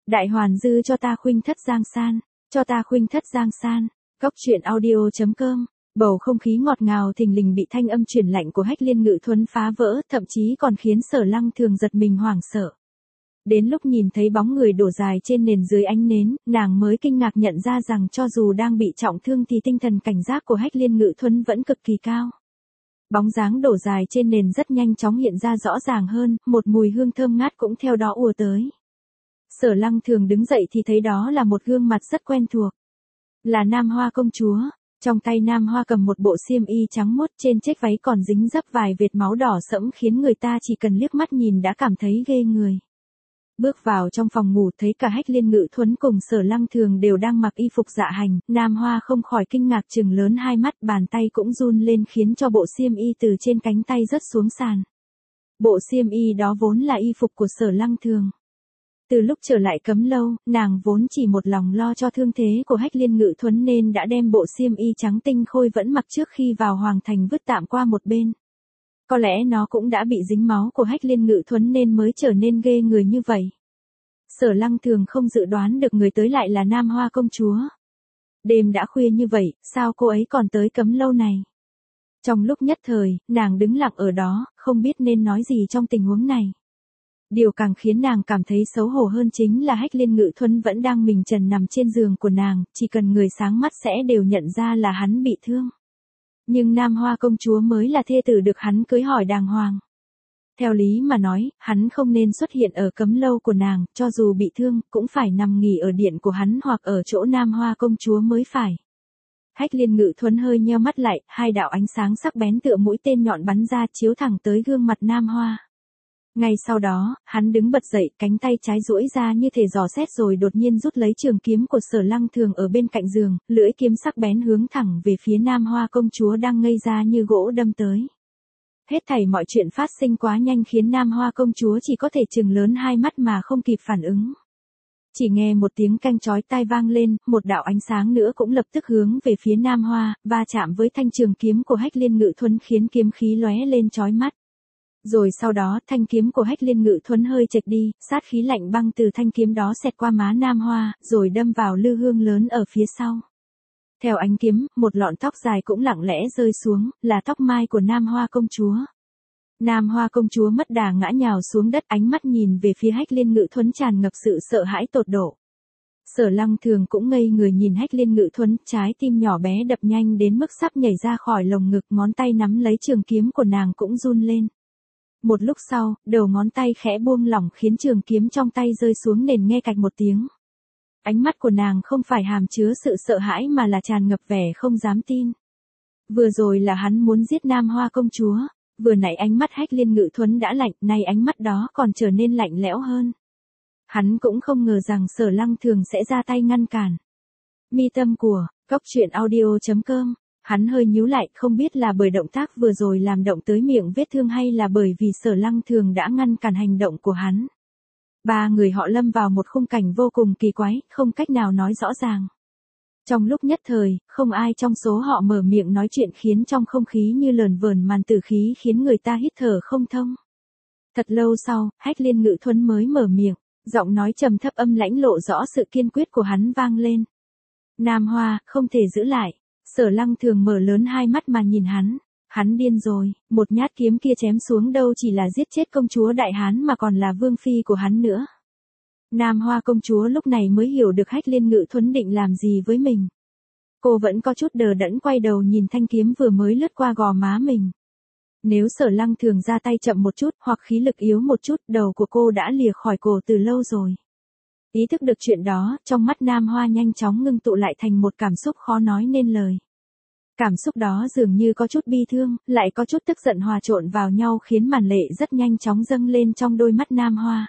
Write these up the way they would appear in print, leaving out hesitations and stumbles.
Đại hoàn dư cho ta khuynh thất giang san, cho ta khuynh thất giang san. Góc truyện audio.com. Bầu không khí ngọt ngào thình lình bị thanh âm chuyển lạnh của Hách Liên Ngự Thuấn phá vỡ, thậm chí còn khiến Sở Lăng Thường giật mình hoảng sợ. Đến lúc nhìn thấy bóng người đổ dài trên nền dưới ánh nến, nàng mới kinh ngạc nhận ra rằng cho dù đang bị trọng thương thì tinh thần cảnh giác của Hách Liên Ngự Thuấn vẫn cực kỳ cao. Bóng dáng đổ dài trên nền rất nhanh chóng hiện ra rõ ràng hơn, một mùi hương thơm ngát cũng theo đó ùa tới. Sở Lăng Thường đứng dậy thì thấy đó là một gương mặt rất quen thuộc. Là Nam Hoa công chúa. Trong tay Nam Hoa cầm một bộ xiêm y trắng muốt, trên chiếc váy còn dính dấp vài vệt máu đỏ sẫm khiến người ta chỉ cần liếc mắt nhìn đã cảm thấy ghê người. Bước vào trong phòng ngủ thấy cả Hách Liên Ngự Thuấn cùng Sở Lăng Thường đều đang mặc y phục dạ hành, Nam Hoa không khỏi kinh ngạc trừng lớn hai mắt, bàn tay cũng run lên khiến cho bộ xiêm y từ trên cánh tay rớt xuống sàn. Bộ xiêm y đó vốn là y phục của Sở Lăng Thường. Từ lúc trở lại Cấm Lâu, nàng vốn chỉ một lòng lo cho thương thế của Hách Liên Ngự Thuấn nên đã đem bộ xiêm y trắng tinh khôi vẫn mặc trước khi vào Hoàng Thành vứt tạm qua một bên. Có lẽ nó cũng đã bị dính máu của Hách Liên Ngự Thuấn nên mới trở nên ghê người như vậy. Sở Lăng Thường không dự đoán được người tới lại là Nam Hoa công chúa. Đêm đã khuya như vậy, sao cô ấy còn tới Cấm Lâu này? Trong lúc nhất thời, nàng đứng lặng ở đó, không biết nên nói gì trong tình huống này. Điều càng khiến nàng cảm thấy xấu hổ hơn chính là Hách Liên Ngự Thuấn vẫn đang mình trần nằm trên giường của nàng, chỉ cần người sáng mắt sẽ đều nhận ra là hắn bị thương. Nhưng Nam Hoa công chúa mới là thê tử được hắn cưới hỏi đàng hoàng. Theo lý mà nói, hắn không nên xuất hiện ở Cấm Lâu của nàng, cho dù bị thương, cũng phải nằm nghỉ ở điện của hắn hoặc ở chỗ Nam Hoa công chúa mới phải. Hách Liên Ngự Thuấn hơi nheo mắt lại, hai đạo ánh sáng sắc bén tựa mũi tên nhọn bắn ra chiếu thẳng tới gương mặt Nam Hoa. Ngay sau đó, hắn đứng bật dậy, cánh tay trái duỗi ra như thể dò xét rồi đột nhiên rút lấy trường kiếm của Sở Lăng Thường ở bên cạnh giường, lưỡi kiếm sắc bén hướng thẳng về phía Nam Hoa công chúa đang ngây ra như gỗ đâm tới. Hết thảy mọi chuyện phát sinh quá nhanh khiến Nam Hoa công chúa chỉ có thể trừng lớn hai mắt mà không kịp phản ứng. Chỉ nghe một tiếng canh chói tai vang lên, một đạo ánh sáng nữa cũng lập tức hướng về phía Nam Hoa, va chạm với thanh trường kiếm của Hách Liên Ngự Thuấn khiến kiếm khí lóe lên chói mắt. Rồi sau đó, thanh kiếm của Hách Liên Ngự Thuấn hơi chệch đi, sát khí lạnh băng từ thanh kiếm đó xẹt qua má Nam Hoa, rồi đâm vào lư hương lớn ở phía sau. Theo ánh kiếm, một lọn tóc dài cũng lặng lẽ rơi xuống, là tóc mai của Nam Hoa công chúa. Nam Hoa công chúa mất đà ngã nhào xuống đất, ánh mắt nhìn về phía Hách Liên Ngự Thuấn tràn ngập sự sợ hãi tột độ. Sở Lăng Thường cũng ngây người nhìn Hách Liên Ngự Thuấn, trái tim nhỏ bé đập nhanh đến mức sắp nhảy ra khỏi lồng ngực, ngón tay nắm lấy trường kiếm của nàng cũng run lên. Một lúc sau, đầu ngón tay khẽ buông lỏng khiến trường kiếm trong tay rơi xuống nền nghe cạch một tiếng. Ánh mắt của nàng không phải hàm chứa sự sợ hãi mà là tràn ngập vẻ không dám tin. Vừa rồi là hắn muốn giết Nam Hoa công chúa, vừa nãy ánh mắt Hách Liên Ngự Thuấn đã lạnh, nay ánh mắt đó còn trở nên lạnh lẽo hơn. Hắn cũng không ngờ rằng Sở Lăng Thường sẽ ra tay ngăn cản. Mi tâm của Góc truyện audio.com. Hắn hơi nhíu lại, không biết là bởi động tác vừa rồi làm động tới miệng vết thương hay là bởi vì Sở Lăng Thường đã ngăn cản hành động của hắn. Ba người họ lâm vào một khung cảnh vô cùng kỳ quái, không cách nào nói rõ ràng. Trong lúc nhất thời, không ai trong số họ mở miệng nói chuyện khiến trong không khí như lờn vờn màn tử khí khiến người ta hít thở không thông. Thật lâu sau, Hách Liên Ngự Thuấn mới mở miệng, giọng nói trầm thấp âm lãnh lộ rõ sự kiên quyết của hắn vang lên. Nam Hoa, không thể giữ lại. Sở Lăng Thường mở lớn hai mắt mà nhìn hắn. Hắn điên rồi, một nhát kiếm kia chém xuống đâu chỉ là giết chết công chúa Đại Hán mà còn là vương phi của hắn nữa. Nam Hoa công chúa lúc này mới hiểu được Hách Liên Ngự Thuấn định làm gì với mình. Cô vẫn có chút đờ đẫn quay đầu nhìn thanh kiếm vừa mới lướt qua gò má mình. Nếu Sở Lăng Thường ra tay chậm một chút hoặc khí lực yếu một chút, đầu của cô đã lìa khỏi cổ từ lâu rồi. Ý thức được chuyện đó, trong mắt Nam Hoa nhanh chóng ngưng tụ lại thành một cảm xúc khó nói nên lời. Cảm xúc đó dường như có chút bi thương, lại có chút tức giận hòa trộn vào nhau khiến màn lệ rất nhanh chóng dâng lên trong đôi mắt Nam Hoa.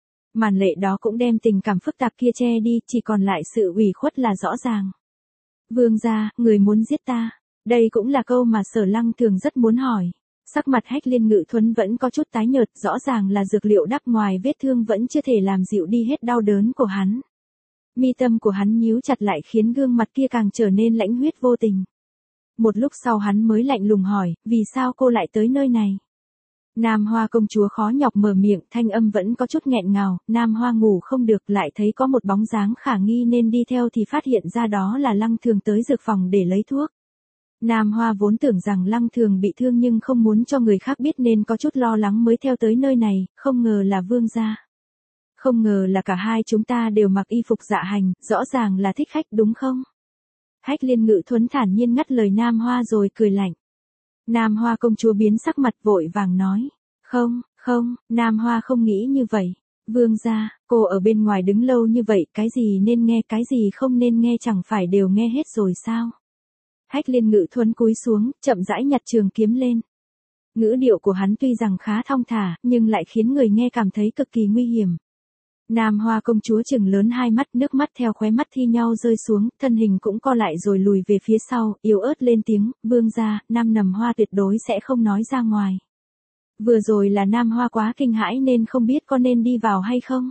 Màn lệ đó cũng đem tình cảm phức tạp kia che đi, chỉ còn lại sự ủy khuất là rõ ràng. Vương gia, người muốn giết ta. Đây cũng là câu mà Sở Lăng Thường rất muốn hỏi. Sắc mặt Hách Liên Ngự Thuấn vẫn có chút tái nhợt, rõ ràng là dược liệu đắp ngoài vết thương vẫn chưa thể làm dịu đi hết đau đớn của hắn. Mi tâm của hắn nhíu chặt lại khiến gương mặt kia càng trở nên lãnh huyết vô tình. Một lúc sau hắn mới lạnh lùng hỏi, vì sao cô lại tới nơi này? Nam Hoa công chúa khó nhọc mở miệng, thanh âm vẫn có chút nghẹn ngào, Nam Hoa ngủ không được, lại thấy có một bóng dáng khả nghi nên đi theo thì phát hiện ra đó là Lăng Thường tới dược phòng để lấy thuốc. Nam Hoa vốn tưởng rằng Lăng Thường bị thương nhưng không muốn cho người khác biết nên có chút lo lắng mới theo tới nơi này, không ngờ là Vương gia. Không ngờ là cả hai chúng ta đều mặc y phục dạ hành, rõ ràng là thích khách đúng không? Hách Liên Ngự Thuấn thản nhiên ngắt lời Nam Hoa rồi cười lạnh. Nam Hoa công chúa biến sắc mặt vội vàng nói. Không, Nam Hoa không nghĩ như vậy. Vương gia, cô ở bên ngoài đứng lâu như vậy, cái gì nên nghe cái gì không nên nghe chẳng phải đều nghe hết rồi sao? Hách Liên Ngự Thuấn cúi xuống, chậm rãi nhặt trường kiếm lên. Ngữ điệu của hắn tuy rằng khá thong thả, nhưng lại khiến người nghe cảm thấy cực kỳ nguy hiểm. Nam Hoa công chúa trừng lớn hai mắt, nước mắt theo khóe mắt thi nhau rơi xuống, thân hình cũng co lại rồi lùi về phía sau, yếu ớt lên tiếng, Vương gia, Nam Nầm Hoa tuyệt đối sẽ không nói ra ngoài. Vừa rồi là Nam Hoa quá kinh hãi nên không biết có nên đi vào hay không.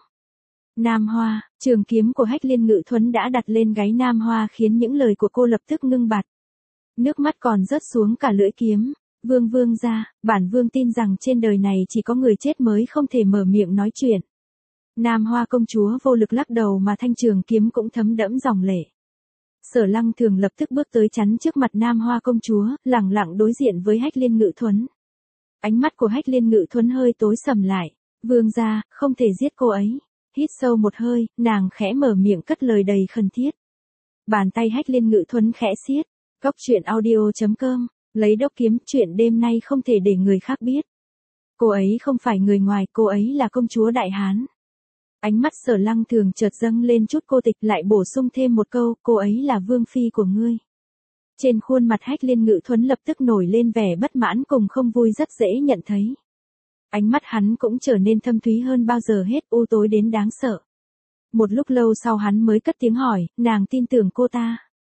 Nam Hoa, trường kiếm của Hách Liên Ngự Thuấn đã đặt lên gáy Nam Hoa khiến những lời của cô lập tức ngưng bặt. Nước mắt còn rớt xuống cả lưỡi kiếm. Vương gia, bản vương tin rằng trên đời này chỉ có người chết mới không thể mở miệng nói chuyện. Nam Hoa công chúa vô lực lắc đầu mà thanh trường kiếm cũng thấm đẫm dòng lệ. Sở Lăng Thường lập tức bước tới chắn trước mặt Nam Hoa công chúa, lẳng lặng đối diện với Hách Liên Ngự Thuấn. Ánh mắt của Hách Liên Ngự Thuấn hơi tối sầm lại. Vương gia, không thể giết cô ấy. Hít sâu một hơi, nàng khẽ mở miệng cất lời đầy khẩn thiết. Bàn tay Hách Liên Ngự Thuấn khẽ siết. Cốc truyện audio.com, lấy đốc kiếm, chuyện đêm nay không thể để người khác biết. Cô ấy không phải người ngoài, cô ấy là công chúa Đại Hán. Ánh mắt Sở Lăng Thường chợt dâng lên chút cô tịch, lại bổ sung thêm một câu, cô ấy là vương phi của ngươi. Trên khuôn mặt Hách Liên Ngự Thuấn lập tức nổi lên vẻ bất mãn cùng không vui rất dễ nhận thấy. Ánh mắt hắn cũng trở nên thâm thúy hơn bao giờ hết, u tối đến đáng sợ. Một lúc lâu sau hắn mới cất tiếng hỏi, nàng tin tưởng cô ta.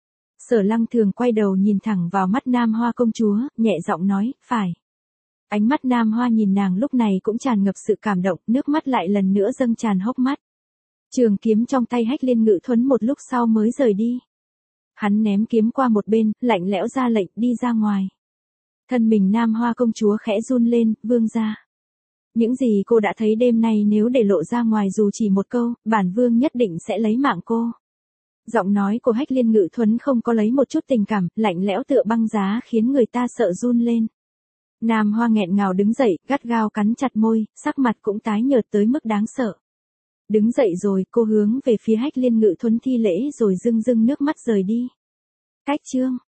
Sở Lăng Thường quay đầu nhìn thẳng vào mắt Nam Hoa công chúa, nhẹ giọng nói, phải. Ánh mắt Nam Hoa nhìn nàng lúc này cũng tràn ngập sự cảm động, nước mắt lại lần nữa dâng tràn hốc mắt. Trường kiếm trong tay Hách Liên Ngự Thuấn một lúc sau mới rời đi. Hắn ném kiếm qua một bên, lạnh lẽo ra lệnh đi ra ngoài. Thân mình Nam Hoa công chúa khẽ run lên, vương gia. Những gì cô đã thấy đêm nay nếu để lộ ra ngoài dù chỉ một câu, bản vương nhất định sẽ lấy mạng cô. Giọng nói của Hách Liên Ngự Thuấn không có lấy một chút tình cảm, lạnh lẽo tựa băng giá khiến người ta sợ run lên. Nam Hoa nghẹn ngào đứng dậy, gắt gao cắn chặt môi, sắc mặt cũng tái nhợt tới mức đáng sợ. Đứng dậy rồi, cô hướng về phía Hách Liên Ngự Thuấn thi lễ rồi rưng rưng nước mắt rời đi. Cách chương